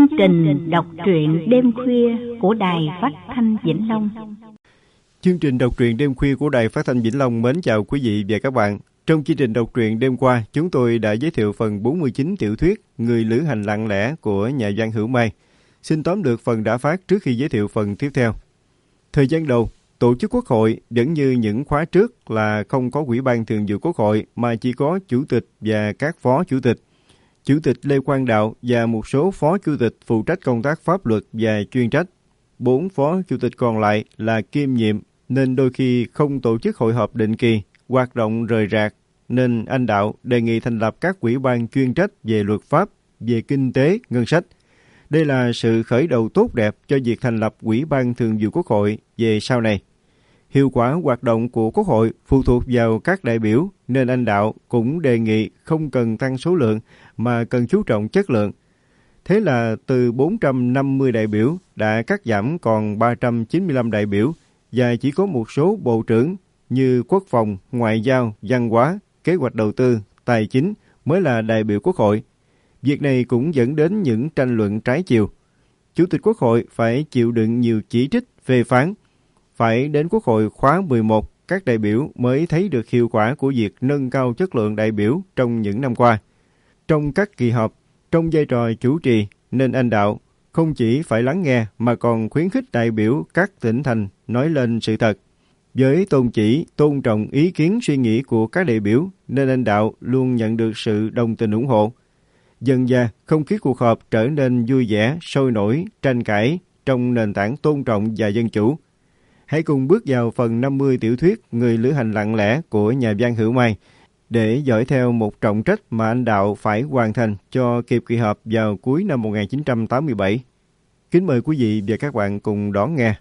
trình đọc truyện đêm khuya của Đài Phát thanh Vĩnh Long. Chương trình đọc truyện đêm khuya của Đài Phát thanh Vĩnh Long mến chào quý vị và các bạn. Trong chương trình đọc truyện đêm qua, chúng tôi đã giới thiệu phần 49 tiểu thuyết Người lữ hành lặng lẽ của nhà văn Hữu Mai. Xin tóm lược phần đã phát trước khi giới thiệu phần tiếp theo. Thời gian đầu, tổ chức Quốc hội vẫn như những khóa trước là không có Ủy ban Thường vụ Quốc hội mà chỉ có Chủ tịch và các Phó Chủ tịch. Chủ tịch Lê Quang Đạo và một số Phó Chủ tịch phụ trách công tác pháp luật và chuyên trách. 4 Phó Chủ tịch còn lại là kiêm nhiệm nên đôi khi không tổ chức hội họp định kỳ, hoạt động rời rạc, nên anh Đạo đề nghị thành lập các ủy ban chuyên trách về luật pháp, về kinh tế, ngân sách. Đây là sự khởi đầu tốt đẹp cho việc thành lập Ủy ban Thường vụ Quốc hội về sau này. Hiệu quả hoạt động của Quốc hội phụ thuộc vào các đại biểu, nên anh Đạo cũng đề nghị không cần tăng số lượng mà cần chú trọng chất lượng. Thế là từ 450 đại biểu đã cắt giảm còn 395 đại biểu và chỉ có một số bộ trưởng như Quốc phòng, Ngoại giao, Văn hóa, Kế hoạch đầu tư, Tài chính mới là đại biểu Quốc hội. Việc này cũng dẫn đến những tranh luận trái chiều. Chủ tịch Quốc hội phải chịu đựng nhiều chỉ trích, phê phán. Phải đến Quốc hội khóa 11, các đại biểu mới thấy được hiệu quả của việc nâng cao chất lượng đại biểu trong những năm qua. Trong các kỳ họp, trong vai trò chủ trì, nên anh Đạo không chỉ phải lắng nghe mà còn khuyến khích đại biểu các tỉnh thành nói lên sự thật. Với tôn chỉ tôn trọng ý kiến suy nghĩ của các đại biểu, nên anh Đạo luôn nhận được sự đồng tình ủng hộ. Dần dà, không khí cuộc họp trở nên vui vẻ, sôi nổi, tranh cãi trong nền tảng tôn trọng và dân chủ. Hãy cùng bước vào phần 50 tiểu thuyết Người lữ hành lặng lẽ của nhà văn Hữu Mai để dõi theo một trọng trách mà anh Đạo phải hoàn thành cho kịp kỳ họp vào cuối năm 1987. Kính mời quý vị và các bạn cùng đón nghe.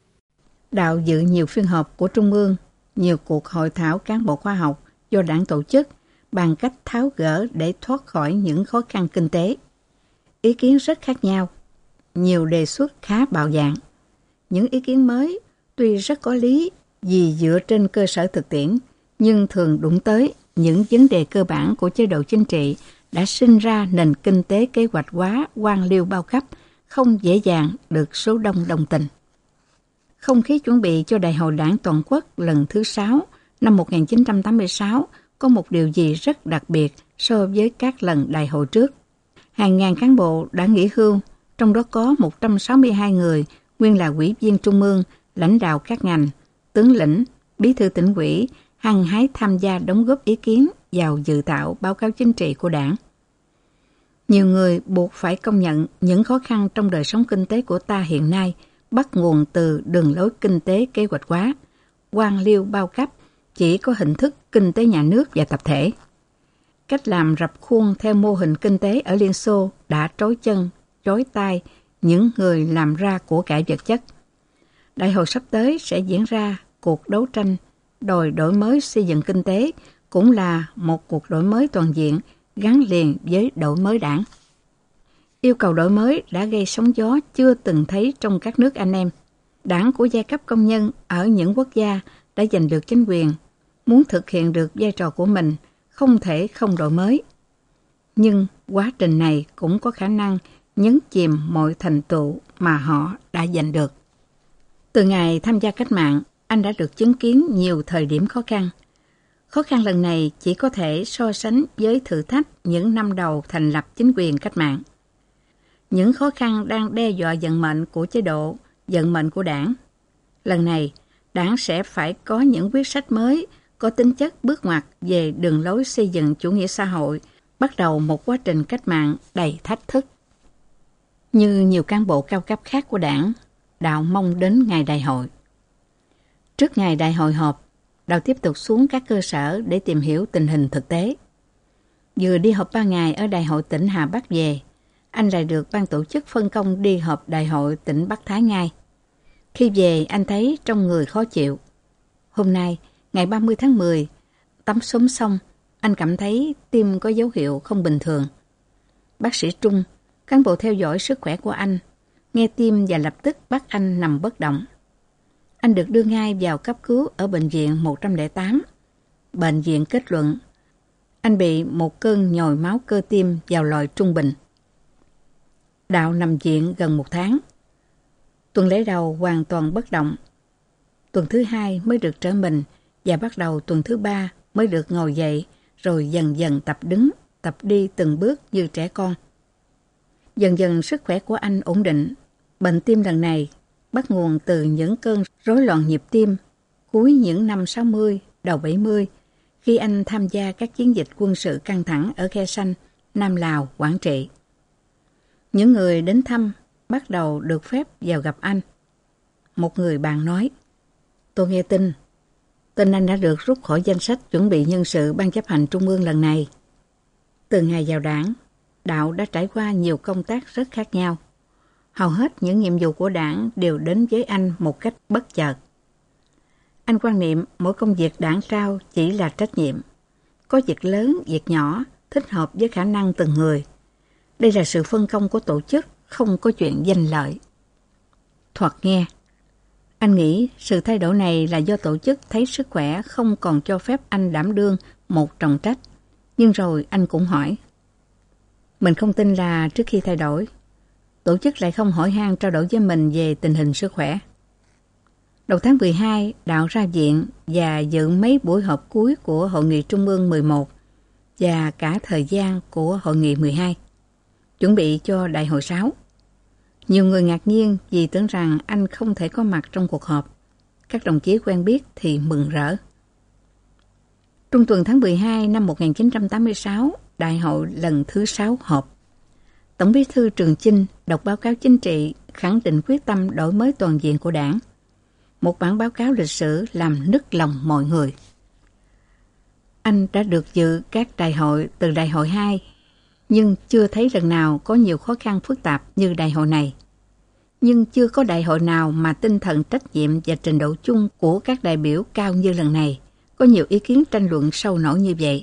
Đạo dự nhiều phiên họp của Trung ương, nhiều cuộc hội thảo cán bộ khoa học do đảng tổ chức bằng cách tháo gỡ để thoát khỏi những khó khăn kinh tế. Ý kiến rất khác nhau, nhiều đề xuất khá bạo dạn. Những ý kiến mới tuy rất có lý vì dựa trên cơ sở thực tiễn, nhưng thường đụng tới những vấn đề cơ bản của chế độ chính trị đã sinh ra nền kinh tế kế hoạch hóa quan liêu bao cấp, không dễ dàng được số đông đồng tình. Không khí chuẩn bị cho Đại hội Đảng Toàn quốc lần thứ 6 năm 1986 có một điều gì rất đặc biệt so với các lần đại hội trước. Hàng ngàn cán bộ đã nghỉ hưu, trong đó có 162 người nguyên là ủy viên Trung ương, lãnh đạo các ngành, tướng lĩnh, bí thư tỉnh ủy, hăng hái tham gia đóng góp ý kiến vào dự thảo báo cáo chính trị của đảng. Nhiều người buộc phải công nhận những khó khăn trong đời sống kinh tế của ta hiện nay bắt nguồn từ đường lối kinh tế kế hoạch hóa, quan liêu bao cấp, chỉ có hình thức kinh tế nhà nước và tập thể. Cách làm rập khuôn theo mô hình kinh tế ở Liên Xô đã trói chân, trói tay những người làm ra của cải vật chất. Đại hội sắp tới sẽ diễn ra cuộc đấu tranh đòi đổi mới xây dựng kinh tế, cũng là một cuộc đổi mới toàn diện gắn liền với đổi mới đảng. Yêu cầu đổi mới đã gây sóng gió chưa từng thấy trong các nước anh em. Đảng của giai cấp công nhân ở những quốc gia đã giành được chính quyền, muốn thực hiện được vai trò của mình, không thể không đổi mới. Nhưng quá trình này cũng có khả năng nhấn chìm mọi thành tựu mà họ đã giành được. Từ ngày tham gia cách mạng, anh đã được chứng kiến nhiều thời điểm khó khăn. Khó khăn lần này chỉ có thể so sánh với thử thách những năm đầu thành lập chính quyền cách mạng. Những khó khăn đang đe dọa vận mệnh của chế độ, vận mệnh của đảng. Lần này, đảng sẽ phải có những quyết sách mới, có tính chất bước ngoặt về đường lối xây dựng chủ nghĩa xã hội, bắt đầu một quá trình cách mạng đầy thách thức. Như nhiều cán bộ cao cấp khác của đảng, Đạo mong đến ngày đại hội. Trước ngày đại hội họp, Đạo tiếp tục xuống các cơ sở để tìm hiểu tình hình thực tế. Vừa đi họp 3 ngày ở đại hội tỉnh Hà Bắc về, anh lại được ban tổ chức phân công đi họp đại hội tỉnh Bắc Thái ngay. Khi về, anh thấy trong người khó chịu. Hôm nay, ngày 30 tháng 10, tắm sớm xong, anh cảm thấy tim có dấu hiệu không bình thường. Bác sĩ Trung, cán bộ theo dõi sức khỏe của anh, nghe tim và lập tức bắt anh nằm bất động. Anh được đưa ngay vào cấp cứu ở bệnh viện 108. Bệnh viện kết luận, anh bị một cơn nhồi máu cơ tim vào loại trung bình. Đạo nằm viện gần 1 tháng. Tuần lễ đầu hoàn toàn bất động. Tuần thứ 2 mới được trở mình và bắt đầu tuần thứ 3 mới được ngồi dậy, rồi dần dần tập đứng, tập đi từng bước như trẻ con. Dần dần sức khỏe của anh ổn định. Bệnh tim lần này bắt nguồn từ những cơn rối loạn nhịp tim cuối những năm 60, đầu 70, khi anh tham gia các chiến dịch quân sự căng thẳng ở Khe Sanh, Nam Lào, Quảng Trị. Những người đến thăm bắt đầu được phép vào gặp anh. Một người bạn nói, tôi nghe tin anh đã được rút khỏi danh sách chuẩn bị nhân sự Ban chấp hành Trung ương lần này. Từ ngày vào đảng, Đạo đã trải qua nhiều công tác rất khác nhau. Hầu hết những nhiệm vụ của đảng đều đến với anh một cách bất chợt. Anh quan niệm mỗi công việc đảng trao chỉ là trách nhiệm. Có việc lớn, việc nhỏ, thích hợp với khả năng từng người. Đây là sự phân công của tổ chức, không có chuyện danh lợi. Thoạt nghe, anh nghĩ sự thay đổi này là do tổ chức thấy sức khỏe không còn cho phép anh đảm đương một trọng trách. Nhưng rồi anh cũng hỏi, mình không tin là trước khi thay đổi, tổ chức lại không hỏi han trao đổi với mình về tình hình sức khỏe. Đầu tháng 12, Đạo ra viện và dự mấy buổi họp cuối của Hội nghị Trung ương 11 và cả thời gian của Hội nghị 12, chuẩn bị cho Đại hội 6. Nhiều người ngạc nhiên vì tưởng rằng anh không thể có mặt trong cuộc họp. Các đồng chí quen biết thì mừng rỡ. Trung tuần tháng 12 năm 1986, Đại hội lần thứ 6 họp. Tổng bí thư Trường Chinh đọc báo cáo chính trị khẳng định quyết tâm đổi mới toàn diện của đảng. Một bản báo cáo lịch sử làm nức lòng mọi người. Anh đã được dự các đại hội từ Đại hội 2, nhưng chưa thấy lần nào có nhiều khó khăn phức tạp như đại hội này. Nhưng chưa có đại hội nào mà tinh thần trách nhiệm và trình độ chung của các đại biểu cao như lần này, có nhiều ý kiến tranh luận sâu nổi như vậy.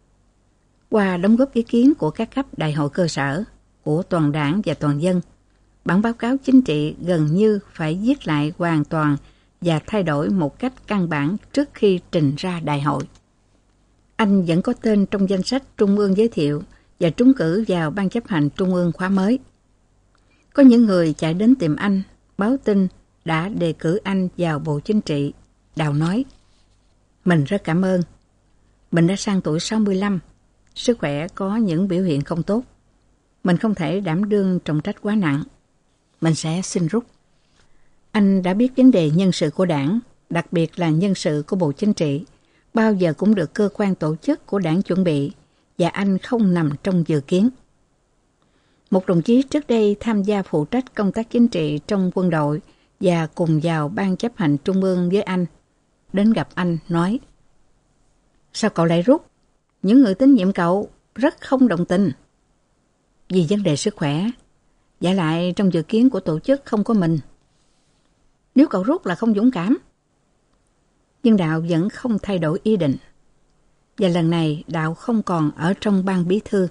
Qua đóng góp ý kiến của các cấp đại hội cơ sở, của toàn đảng và toàn dân, bản báo cáo chính trị gần như phải viết lại hoàn toàn và thay đổi một cách căn bản trước khi trình ra đại hội. Anh vẫn có tên trong danh sách Trung ương giới thiệu và trúng cử vào Ban chấp hành Trung ương khóa mới. Có những người chạy đến tìm anh, báo tin đã đề cử anh vào Bộ Chính trị. Đào nói, mình rất cảm ơn. Mình đã sang tuổi 65, sức khỏe có những biểu hiện không tốt. Mình không thể đảm đương trọng trách quá nặng. Mình sẽ xin rút. Anh đã biết vấn đề nhân sự của đảng, đặc biệt là nhân sự của Bộ Chính trị, bao giờ cũng được cơ quan tổ chức của đảng chuẩn bị, và anh không nằm trong dự kiến. Một đồng chí trước đây tham gia phụ trách công tác chính trị trong quân đội và cùng vào Ban chấp hành Trung ương với anh, đến gặp anh nói, sao cậu lại rút? Những người tín nhiệm cậu rất không đồng tình. Vì vấn đề sức khỏe, giả lại trong dự kiến của tổ chức không có mình. Nếu cậu rút là không dũng cảm. Nhưng Đạo vẫn không thay đổi ý định. Và lần này Đạo không còn ở trong ban bí thư.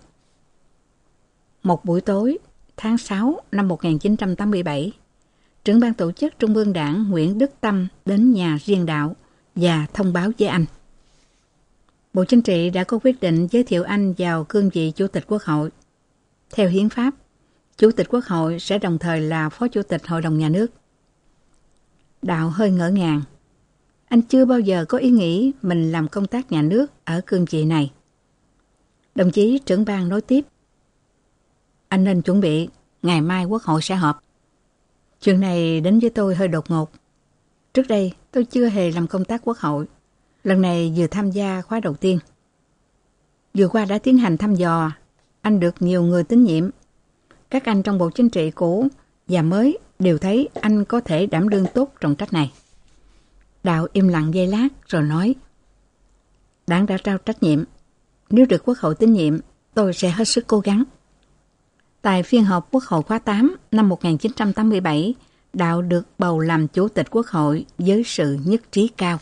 Một buổi tối, tháng 6 năm 1987, trưởng ban tổ chức Trung ương Đảng Nguyễn Đức Tâm đến nhà riêng Đạo và thông báo với anh. Bộ Chính trị đã có quyết định giới thiệu anh vào cương vị Chủ tịch Quốc hội. Theo hiến pháp, Chủ tịch Quốc hội sẽ đồng thời là Phó Chủ tịch Hội đồng Nhà nước. Đạo hơi ngỡ ngàng. Anh chưa bao giờ có ý nghĩ mình làm công tác nhà nước ở cương vị này. Đồng chí trưởng ban nói tiếp, anh nên chuẩn bị, ngày mai Quốc hội sẽ họp. Chuyện này đến với tôi hơi đột ngột. Trước đây tôi chưa hề làm công tác Quốc hội. Lần này vừa tham gia khóa đầu tiên. Vừa qua đã tiến hành thăm dò, anh được nhiều người tín nhiệm. Các anh trong Bộ Chính trị cũ và mới đều thấy anh có thể đảm đương tốt trọng trách này. Đạo im lặng giây lát rồi nói, Đảng đã trao trách nhiệm. Nếu được Quốc hội tín nhiệm, tôi sẽ hết sức cố gắng. Tại phiên họp Quốc hội khóa 8 năm 1987, Đạo được bầu làm Chủ tịch Quốc hội với sự nhất trí cao.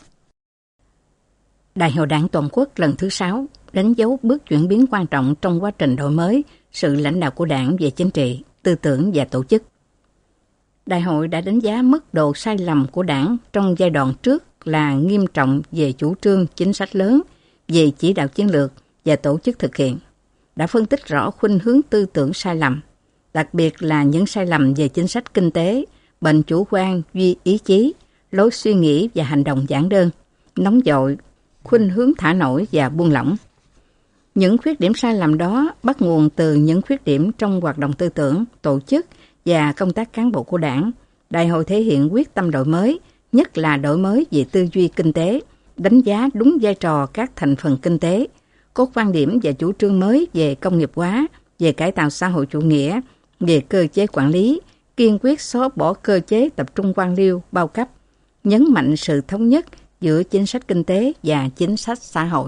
Đại hội Đảng Toàn quốc lần thứ 6 đánh dấu bước chuyển biến quan trọng trong quá trình đổi mới sự lãnh đạo của Đảng về chính trị, tư tưởng và tổ chức. Đại hội đã đánh giá mức độ sai lầm của Đảng trong giai đoạn trước là nghiêm trọng về chủ trương, chính sách lớn, về chỉ đạo chiến lược và tổ chức thực hiện, đã phân tích rõ khuynh hướng tư tưởng sai lầm đặc biệt là những sai lầm về chính sách kinh tế, bệnh chủ quan, duy ý chí, lối suy nghĩ và hành động giản đơn, nóng vội, khuynh hướng thả nổi và buông lỏng. Những khuyết điểm sai lầm đó bắt nguồn từ những khuyết điểm trong hoạt động tư tưởng, tổ chức và công tác cán bộ của Đảng. Đại hội thể hiện quyết tâm đổi mới, nhất là đổi mới về tư duy kinh tế, đánh giá đúng vai trò các thành phần kinh tế, có quan điểm và chủ trương mới về công nghiệp hóa, về cải tạo xã hội chủ nghĩa, về cơ chế quản lý, kiên quyết xóa bỏ cơ chế tập trung quan liêu, bao cấp, nhấn mạnh sự thống nhất giữa chính sách kinh tế và chính sách xã hội.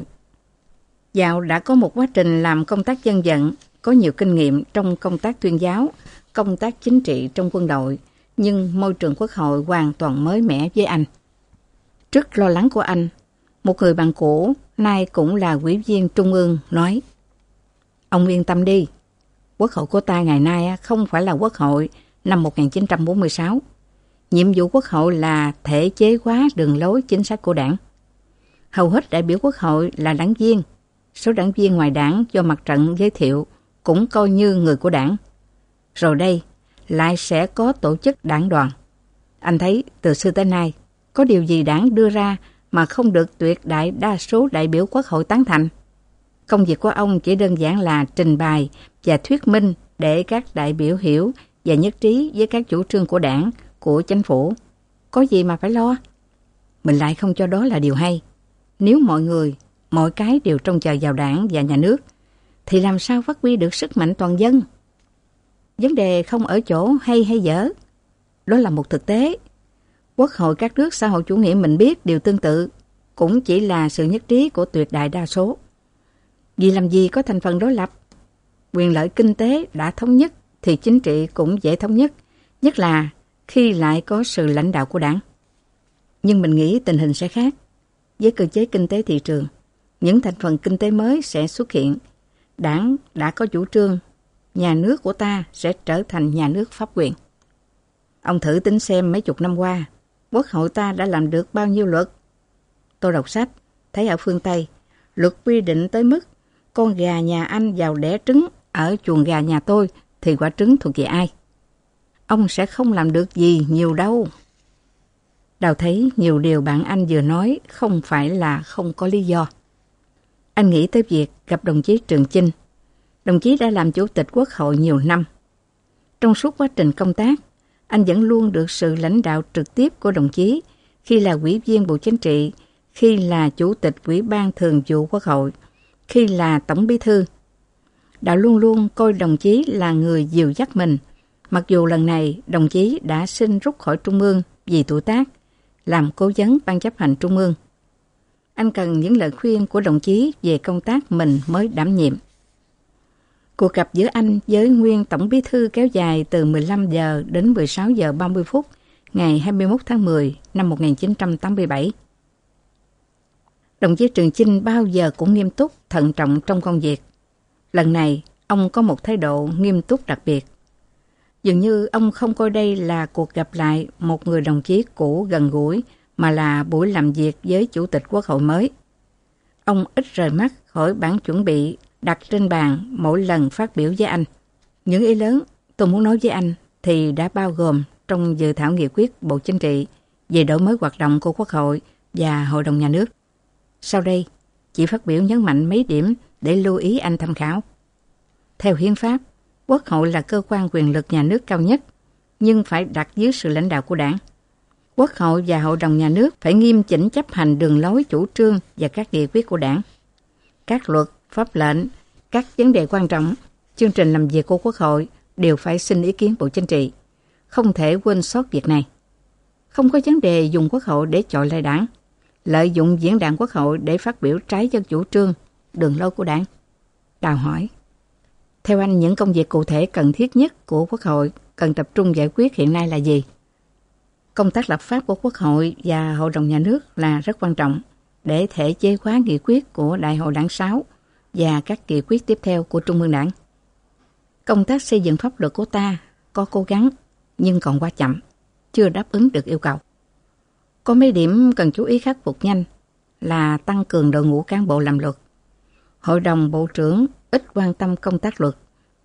Dạo đã có một quá trình làm công tác dân vận, có nhiều kinh nghiệm trong công tác tuyên giáo, công tác chính trị trong quân đội, nhưng môi trường quốc hội hoàn toàn mới mẻ với anh. Trước lo lắng của anh, một người bạn cũ, nay cũng là ủy viên Trung ương, nói: "Ông yên tâm đi, quốc hội của ta ngày nay không phải là quốc hội năm 1946. Nhiệm vụ quốc hội là thể chế hóa đường lối chính sách của Đảng. Hầu hết đại biểu quốc hội là đảng viên, số đảng viên ngoài Đảng do mặt trận giới thiệu cũng coi như người của Đảng. Rồi đây, lại sẽ có tổ chức đảng đoàn. Anh thấy từ xưa tới nay, có điều gì Đảng đưa ra mà không được tuyệt đại đa số đại biểu quốc hội tán thành? Công việc của ông chỉ đơn giản là trình bày và thuyết minh để các đại biểu hiểu và nhất trí với các chủ trương của Đảng, của chính phủ. Có gì mà phải lo? Mình lại không cho đó là điều hay. Nếu mọi người, mọi cái đều trông chờ vào Đảng và nhà nước, thì làm sao phát huy được sức mạnh toàn dân? Vấn đề không ở chỗ hay hay dở. Đó là một thực tế. Quốc hội các nước xã hội chủ nghĩa mình biết đều tương tự, cũng chỉ là sự nhất trí của tuyệt đại đa số. Vì làm gì có thành phần đối lập? Quyền lợi kinh tế đã thống nhất thì chính trị cũng dễ thống nhất, nhất là khi lại có sự lãnh đạo của Đảng. Nhưng mình nghĩ tình hình sẽ khác. Với cơ chế kinh tế thị trường, những thành phần kinh tế mới sẽ xuất hiện. Đảng đã có chủ trương, nhà nước của ta sẽ trở thành nhà nước pháp quyền. Ông thử tính xem mấy chục năm qua, quốc hội ta đã làm được bao nhiêu luật. Tôi đọc sách, thấy ở phương Tây, luật quy định tới mức con gà nhà anh vào đẻ trứng ở chuồng gà nhà tôi thì quả trứng thuộc về ai? Ông sẽ không làm được gì nhiều đâu. Đào thấy nhiều điều bạn anh vừa nói không phải là không có lý do. Anh nghĩ tới việc gặp đồng chí Trường Chinh. Đồng chí đã làm chủ tịch quốc hội nhiều năm. Trong suốt quá trình công tác, anh vẫn luôn được sự lãnh đạo trực tiếp của đồng chí khi là ủy viên Bộ Chính trị, khi là chủ tịch Ủy ban Thường vụ Quốc hội, khi là tổng bí thư. Đạo luôn luôn coi đồng chí là người dìu dắt mình, mặc dù lần này đồng chí đã xin rút khỏi Trung ương vì tuổi tác, làm cố vấn ban chấp hành Trung ương. Anh cần những lời khuyên của đồng chí về công tác mình mới đảm nhiệm. Cuộc gặp giữa anh với nguyên tổng bí thư kéo dài từ 15 giờ đến 16 giờ 30 phút ngày 21 tháng 10 năm 1987. Đồng chí Trường Chinh bao giờ cũng nghiêm túc, thận trọng trong công việc. Lần này, ông có một thái độ nghiêm túc đặc biệt. Dường như ông không coi đây là cuộc gặp lại một người đồng chí cũ gần gũi, mà là buổi làm việc với Chủ tịch Quốc hội mới. Ông ít rời mắt khỏi bản chuẩn bị đặt trên bàn mỗi lần phát biểu với anh. Những ý lớn tôi muốn nói với anh thì đã bao gồm trong dự thảo nghị quyết Bộ Chính trị về đổi mới hoạt động của Quốc hội và Hội đồng Nhà nước. Sau đây, chỉ phát biểu nhấn mạnh mấy điểm để lưu ý anh tham khảo. Theo hiến pháp, Quốc hội là cơ quan quyền lực nhà nước cao nhất, nhưng phải đặt dưới sự lãnh đạo của Đảng. Quốc hội và Hội đồng Nhà nước phải nghiêm chỉnh chấp hành đường lối chủ trương và các nghị quyết của Đảng. Các luật, pháp lệnh, các vấn đề quan trọng, chương trình làm việc của Quốc hội đều phải xin ý kiến Bộ Chính trị. Không thể quên sót việc này. Không có vấn đề dùng Quốc hội để chọi lại Đảng, lợi dụng diễn đàn Quốc hội để phát biểu trái với chủ trương, đường lối của Đảng. Đào hỏi, theo anh những công việc cụ thể cần thiết nhất của Quốc hội cần tập trung giải quyết hiện nay là gì? Công tác lập pháp của Quốc hội và Hội đồng Nhà nước là rất quan trọng để thể chế hóa nghị quyết của Đại hội Đảng 6 và các nghị quyết tiếp theo của Trung ương Đảng. Công tác xây dựng pháp luật của ta có cố gắng nhưng còn quá chậm, chưa đáp ứng được yêu cầu. Có mấy điểm cần chú ý khắc phục nhanh là tăng cường đội ngũ cán bộ làm luật. Hội đồng Bộ trưởng ít quan tâm công tác luật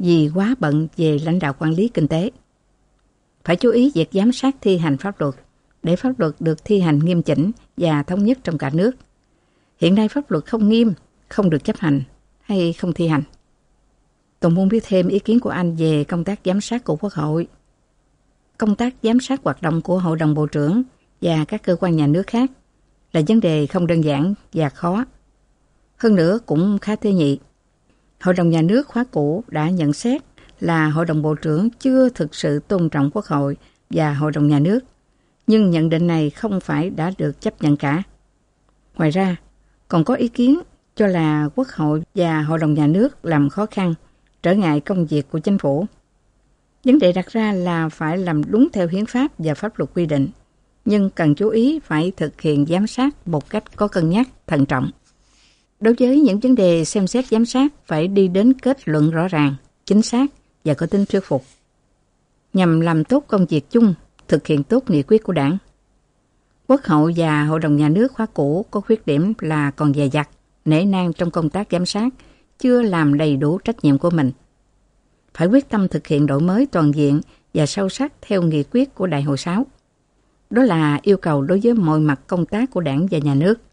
vì quá bận về lãnh đạo quản lý kinh tế. Phải chú ý việc giám sát thi hành pháp luật, để pháp luật được thi hành nghiêm chỉnh và thống nhất trong cả nước. Hiện nay pháp luật không nghiêm, không được chấp hành hay không thi hành. Tôi muốn biết thêm ý kiến của anh về công tác giám sát của Quốc hội. Công tác giám sát hoạt động của Hội đồng Bộ trưởng và các cơ quan nhà nước khác là vấn đề không đơn giản và khó. Hơn nữa cũng khá tế nhị. Hội đồng nhà nước khóa cũ đã nhận xét là Hội đồng Bộ trưởng chưa thực sự tôn trọng Quốc hội và Hội đồng nhà nước, nhưng nhận định này không phải đã được chấp nhận cả. Ngoài ra, còn có ý kiến cho là Quốc hội và Hội đồng nhà nước làm khó khăn, trở ngại công việc của chính phủ. Vấn đề đặt ra là phải làm đúng theo hiến pháp và pháp luật quy định, nhưng cần chú ý phải thực hiện giám sát một cách có cân nhắc, thận trọng. Đối với những vấn đề xem xét giám sát phải đi đến kết luận rõ ràng, chính xác và có tính thuyết phục, nhằm làm tốt công việc chung, thực hiện tốt nghị quyết của Đảng. Quốc hội và Hội đồng nhà nước khóa cũ có khuyết điểm là còn dè dặt, nể nang trong công tác giám sát, chưa làm đầy đủ trách nhiệm của mình. Phải quyết tâm thực hiện đổi mới toàn diện và sâu sắc theo nghị quyết của Đại hội 6. Đó là yêu cầu đối với mọi mặt công tác của Đảng và nhà nước.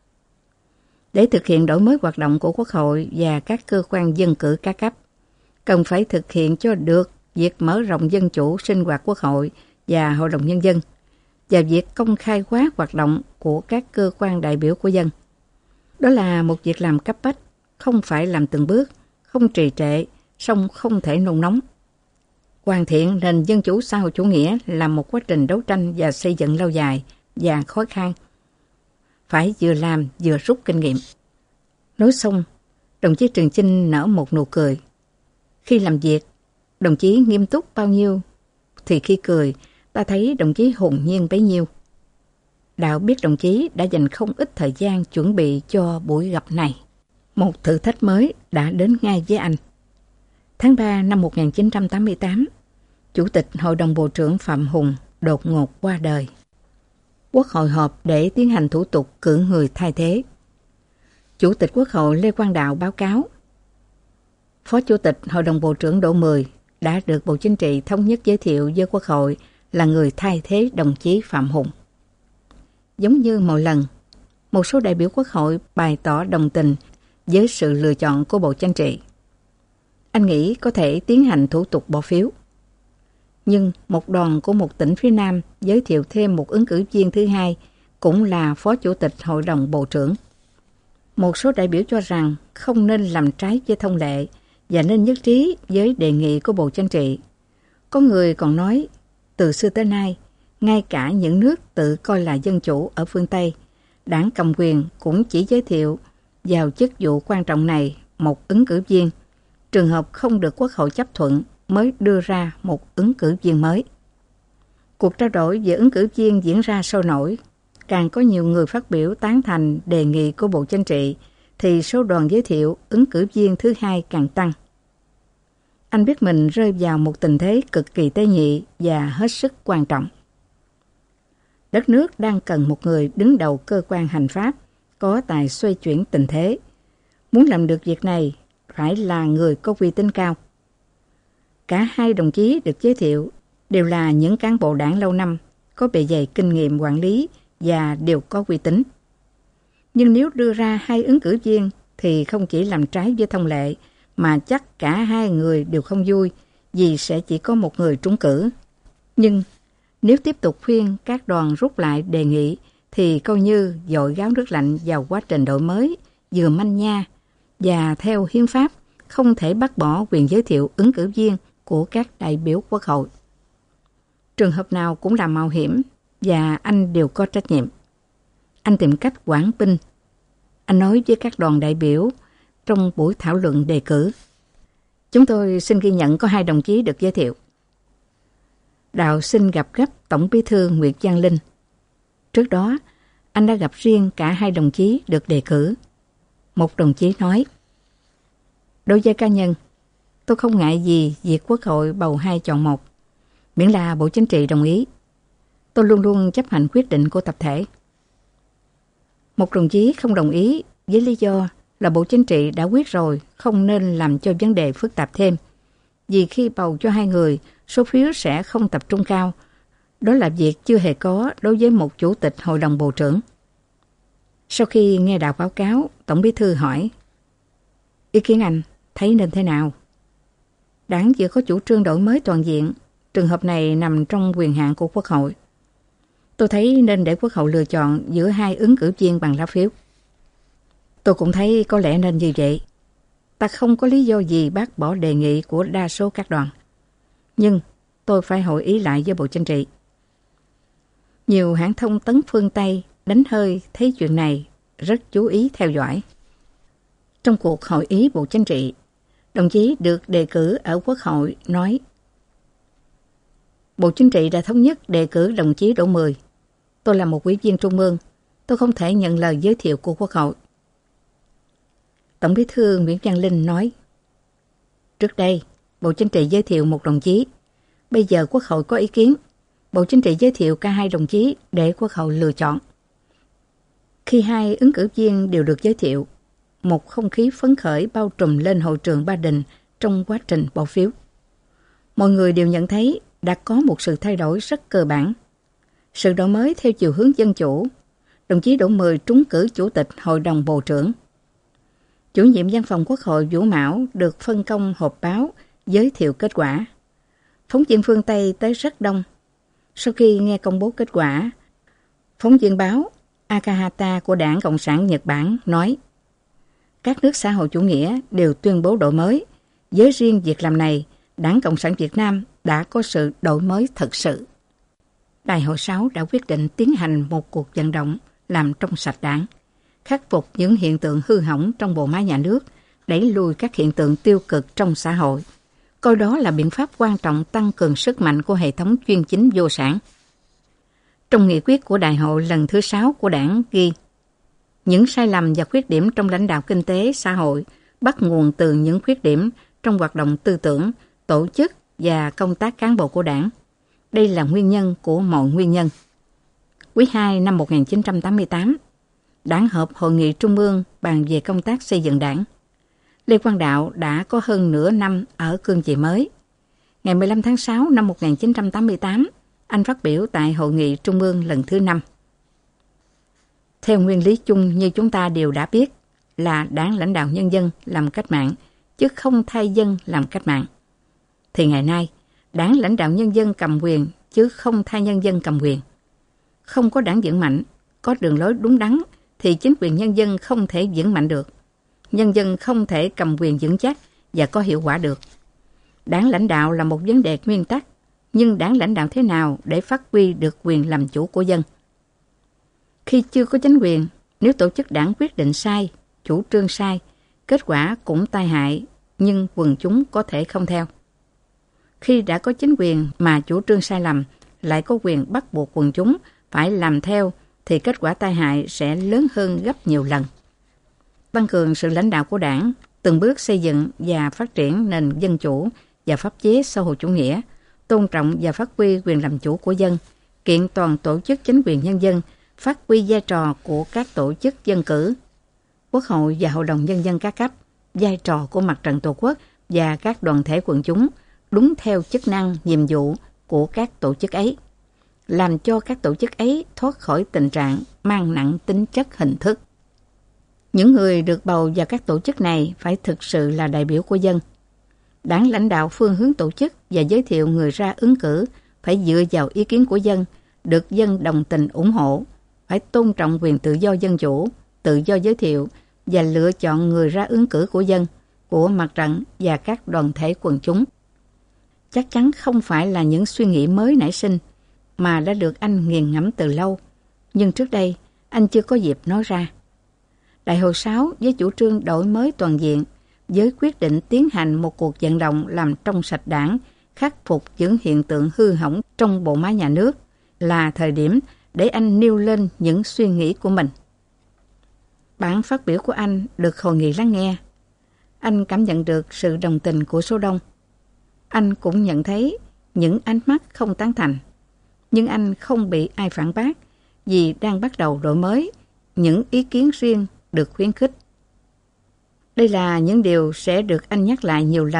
Để thực hiện đổi mới hoạt động của Quốc hội và các cơ quan dân cử các cấp, cần phải thực hiện cho được việc mở rộng dân chủ sinh hoạt Quốc hội và Hội đồng Nhân dân và việc công khai hóa hoạt động của các cơ quan đại biểu của dân. Đó là một việc làm cấp bách, không phải làm từng bước, không trì trệ, song không thể nôn nóng. Hoàn thiện nền dân chủ xã hội chủ nghĩa là một quá trình đấu tranh và xây dựng lâu dài và khó khăn. Phải vừa làm vừa rút kinh nghiệm. Nói xong, đồng chí Trường Chinh nở một nụ cười. Khi làm việc, đồng chí nghiêm túc bao nhiêu, thì khi cười, ta thấy đồng chí hồn nhiên bấy nhiêu. Đạo biết đồng chí đã dành không ít thời gian chuẩn bị cho buổi gặp này. Một thử thách mới đã đến ngay với anh. Tháng 3 năm 1988, Chủ tịch Hội đồng Bộ trưởng Phạm Hùng đột ngột qua đời. Quốc hội họp để tiến hành thủ tục cử người thay thế. Chủ tịch Quốc hội Lê Quang Đạo báo cáo, Phó Chủ tịch Hội đồng Bộ trưởng Đỗ Mười đã được Bộ Chính trị thống nhất giới thiệu với Quốc hội là người thay thế đồng chí Phạm Hùng. Giống như mọi lần, một số đại biểu Quốc hội bày tỏ đồng tình với sự lựa chọn của Bộ Chính trị. Anh nghĩ có thể tiến hành thủ tục bỏ phiếu. Nhưng một đoàn của một tỉnh phía Nam giới thiệu thêm một ứng cử viên thứ hai, cũng là Phó Chủ tịch Hội đồng Bộ trưởng. Một số đại biểu cho rằng không nên làm trái với thông lệ và nên nhất trí với đề nghị của Bộ Chính trị. Có người còn nói, từ xưa tới nay, ngay cả những nước tự coi là dân chủ ở phương Tây, đảng cầm quyền cũng chỉ giới thiệu vào chức vụ quan trọng này một ứng cử viên. Trường hợp không được Quốc hội chấp thuận mới đưa ra một ứng cử viên mới. Cuộc trao đổi về ứng cử viên diễn ra sôi nổi. Càng có nhiều người phát biểu tán thành đề nghị của Bộ Chính trị, thì số đoàn giới thiệu ứng cử viên thứ hai càng tăng. Anh biết mình rơi vào một tình thế cực kỳ tế nhị và hết sức quan trọng. Đất nước đang cần một người đứng đầu cơ quan hành pháp, có tài xoay chuyển tình thế. Muốn làm được việc này, phải là người có uy tín cao. Cả hai đồng chí được giới thiệu đều là những cán bộ đảng lâu năm, có bề dày kinh nghiệm quản lý và đều có uy tín. Nhưng nếu đưa ra hai ứng cử viên thì không chỉ làm trái với thông lệ, mà chắc cả hai người đều không vui vì sẽ chỉ có một người trúng cử. Nhưng nếu tiếp tục khuyên các đoàn rút lại đề nghị thì coi như dội gáo nước lạnh vào quá trình đổi mới, vừa manh nha, và theo hiến pháp không thể bác bỏ quyền giới thiệu ứng cử viên của các đại biểu Quốc hội. Trường hợp nào cũng là mạo hiểm và anh đều có trách nhiệm. Anh tìm cách quản binh. Anh nói với các đoàn đại biểu trong buổi thảo luận đề cử. Chúng tôi xin ghi nhận có hai đồng chí được giới thiệu. Đạo xin gặp gấp Tổng Bí thư Nguyễn Văn Linh. Trước đó, anh đã gặp riêng cả hai đồng chí được đề cử. Một đồng chí nói, đối với cá nhân, tôi không ngại gì việc Quốc hội bầu hai chọn một, miễn là Bộ Chính trị đồng ý. Tôi luôn luôn chấp hành quyết định của tập thể. Một đồng chí không đồng ý với lý do là Bộ Chính trị đã quyết rồi, không nên làm cho vấn đề phức tạp thêm, vì khi bầu cho hai người, số phiếu sẽ không tập trung cao. Đó là việc chưa hề có đối với một chủ tịch hội đồng bộ trưởng. Sau khi nghe đọc báo cáo, Tổng bí thư hỏi, ý kiến anh thấy nên thế nào? Đảng vừa có chủ trương đổi mới toàn diện, trường hợp này nằm trong quyền hạn của Quốc hội. Tôi thấy nên để Quốc hội lựa chọn giữa hai ứng cử viên bằng lá phiếu. Tôi cũng thấy có lẽ nên như vậy. Ta không có lý do gì bác bỏ đề nghị của đa số các đoàn. Nhưng tôi phải hội ý lại với Bộ Chính trị. Nhiều hãng thông tấn phương Tây đánh hơi thấy chuyện này, rất chú ý theo dõi. Trong cuộc hội ý Bộ Chính trị, đồng chí được đề cử ở Quốc hội nói, Bộ Chính trị đã thống nhất đề cử đồng chí Đỗ Mười. Tôi là một ủy viên Trung ương, tôi không thể nhận lời giới thiệu của Quốc hội. Tổng bí thư Nguyễn Văn Linh nói, trước đây, Bộ Chính trị giới thiệu một đồng chí. Bây giờ Quốc hội có ý kiến, Bộ Chính trị giới thiệu cả hai đồng chí để Quốc hội lựa chọn. Khi hai ứng cử viên đều được giới thiệu, một không khí phấn khởi bao trùm lên hội trường Ba Đình trong quá trình bỏ phiếu. Mọi người đều nhận thấy đã có một sự thay đổi rất cơ bản. Sự đổi mới theo chiều hướng dân chủ. Đồng chí Đỗ Mười trúng cử Chủ tịch Hội đồng Bộ trưởng. Chủ nhiệm văn phòng Quốc hội Vũ Mão được phân công họp báo giới thiệu kết quả. Phóng viên phương Tây tới rất đông. Sau khi nghe công bố kết quả, phóng viên báo Akahata của Đảng Cộng sản Nhật Bản nói, các nước xã hội chủ nghĩa đều tuyên bố đổi mới. Với riêng việc làm này, Đảng Cộng sản Việt Nam đã có sự đổi mới thật sự. Đại hội 6 đã quyết định tiến hành một cuộc vận động làm trong sạch đảng, khắc phục những hiện tượng hư hỏng trong bộ máy nhà nước, đẩy lùi các hiện tượng tiêu cực trong xã hội, coi đó là biện pháp quan trọng tăng cường sức mạnh của hệ thống chuyên chính vô sản. Trong nghị quyết của Đại hội lần thứ 6 của Đảng ghi, những sai lầm và khuyết điểm trong lãnh đạo kinh tế, xã hội bắt nguồn từ những khuyết điểm trong hoạt động tư tưởng, tổ chức và công tác cán bộ của Đảng. Đây là nguyên nhân của mọi nguyên nhân. Quý 2 năm 1988, Đảng họp Hội nghị Trung ương bàn về công tác xây dựng Đảng. Lê Quang Đạo đã có hơn nửa năm ở cương vị mới. Ngày 15 tháng 6 năm 1988, anh phát biểu tại Hội nghị Trung ương lần thứ 5. Theo nguyên lý chung như chúng ta đều đã biết là Đảng lãnh đạo nhân dân làm cách mạng, chứ không thay dân làm cách mạng. Thì ngày nay, Đảng lãnh đạo nhân dân cầm quyền, chứ không thay nhân dân cầm quyền. Không có đảng vững mạnh, có đường lối đúng đắn, thì chính quyền nhân dân không thể vững mạnh được. Nhân dân không thể cầm quyền vững chắc và có hiệu quả được. Đảng lãnh đạo là một vấn đề nguyên tắc, nhưng đảng lãnh đạo thế nào để phát huy được quyền làm chủ của dân? Khi chưa có chính quyền, nếu tổ chức đảng quyết định sai, chủ trương sai, kết quả cũng tai hại, nhưng quần chúng có thể không theo. Khi đã có chính quyền mà chủ trương sai lầm, lại có quyền bắt buộc quần chúng phải làm theo, thì kết quả tai hại sẽ lớn hơn gấp nhiều lần. Tăng cường sự lãnh đạo của Đảng, từng bước xây dựng và phát triển nền dân chủ và pháp chế xã hội chủ nghĩa, tôn trọng và phát huy quyền làm chủ của dân, kiện toàn tổ chức chính quyền nhân dân, phát huy vai trò của các tổ chức dân cử, Quốc hội và Hội đồng Nhân dân các cấp, vai trò của Mặt trận Tổ quốc và các đoàn thể quần chúng, đúng theo chức năng, nhiệm vụ của các tổ chức ấy, làm cho các tổ chức ấy thoát khỏi tình trạng mang nặng tính chất hình thức. Những người được bầu vào các tổ chức này phải thực sự là đại biểu của dân. Đảng lãnh đạo phương hướng tổ chức và giới thiệu người ra ứng cử phải dựa vào ý kiến của dân, được dân đồng tình ủng hộ, phải tôn trọng quyền tự do dân chủ, tự do giới thiệu và lựa chọn người ra ứng cử của dân, của mặt trận và các đoàn thể quần chúng. Chắc chắn không phải là những suy nghĩ mới nảy sinh mà đã được anh nghiền ngẫm từ lâu, nhưng trước đây anh chưa có dịp nói ra. Đại hội 6 với chủ trương đổi mới toàn diện, với quyết định tiến hành một cuộc vận động làm trong sạch đảng, khắc phục những hiện tượng hư hỏng trong bộ máy nhà nước, là thời điểm để anh nêu lên những suy nghĩ của mình. Bản phát biểu của anh được hội nghị lắng nghe. Anh cảm nhận được sự đồng tình của số đông. Anh cũng nhận thấy những ánh mắt không tán thành. Nhưng anh không bị ai phản bác vì đang bắt đầu đổi mới, những ý kiến riêng được khuyến khích. Đây là những điều sẽ được anh nhắc lại nhiều lần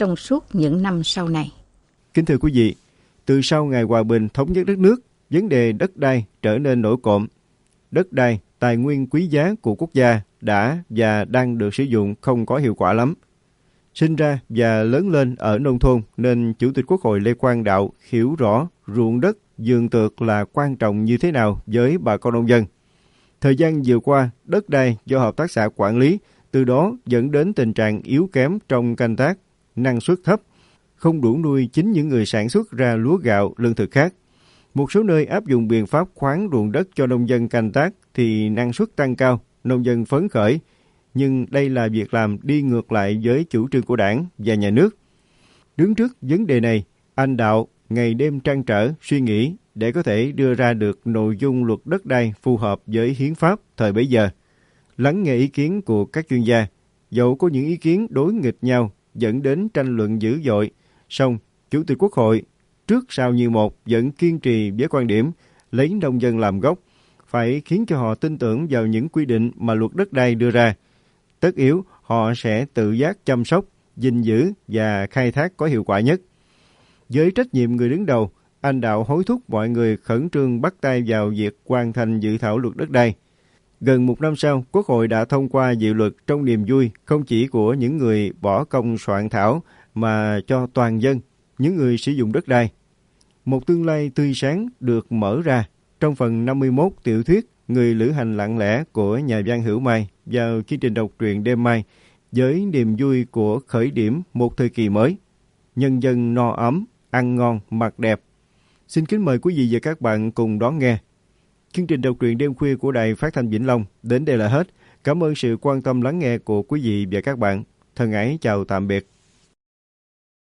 trong suốt những năm sau này. Kính thưa quý vị, từ sau ngày hòa bình thống nhất đất nước, vấn đề đất đai trở nên nổi cộm. Đất đai, tài nguyên quý giá của quốc gia đã và đang được sử dụng không có hiệu quả lắm. Sinh ra và lớn lên ở nông thôn nên Chủ tịch Quốc hội Lê Quang Đạo hiểu rõ ruộng đất, vườn tược là quan trọng như thế nào với bà con nông dân. Thời gian vừa qua, đất đai do hợp tác xã quản lý, từ đó dẫn đến tình trạng yếu kém trong canh tác, năng suất thấp, không đủ nuôi chính những người sản xuất ra lúa gạo, lương thực khác. Một số nơi áp dụng biện pháp khoán ruộng đất cho nông dân canh tác thì năng suất tăng cao, nông dân phấn khởi. Nhưng đây là việc làm đi ngược lại với chủ trương của Đảng và nhà nước. Đứng trước vấn đề này, anh Đạo ngày đêm trăn trở, suy nghĩ để có thể đưa ra được nội dung luật đất đai phù hợp với hiến pháp thời bấy giờ. Lắng nghe ý kiến của các chuyên gia, dẫu có những ý kiến đối nghịch nhau dẫn đến tranh luận dữ dội, song Chủ tịch Quốc hội trước sau như một vẫn kiên trì với quan điểm lấy nông dân làm gốc, phải khiến cho họ tin tưởng vào những quy định mà luật đất đai đưa ra. Tất yếu, họ sẽ tự giác chăm sóc, gìn giữ và khai thác có hiệu quả nhất. Với trách nhiệm người đứng đầu, anh Đạo hối thúc mọi người khẩn trương bắt tay vào việc hoàn thành dự thảo luật đất đai. Gần một năm sau, Quốc hội đã thông qua dự luật trong niềm vui không chỉ của những người bỏ công soạn thảo mà cho toàn dân, những người sử dụng đất đai. Một tương lai tươi sáng được mở ra trong phần 51 tiểu thuyết Người lữ hành lặng lẽ của nhà văn Hữu Mai vào chương trình đọc truyện đêm mai với niềm vui của khởi điểm một thời kỳ mới. Nhân dân no ấm, ăn ngon, mặc đẹp. Xin kính mời quý vị và các bạn cùng đón nghe. Chương trình đọc truyện đêm khuya của Đài Phát thanh Vĩnh Long đến đây là hết. Cảm ơn sự quan tâm lắng nghe của quý vị và các bạn. Thân ái chào tạm biệt.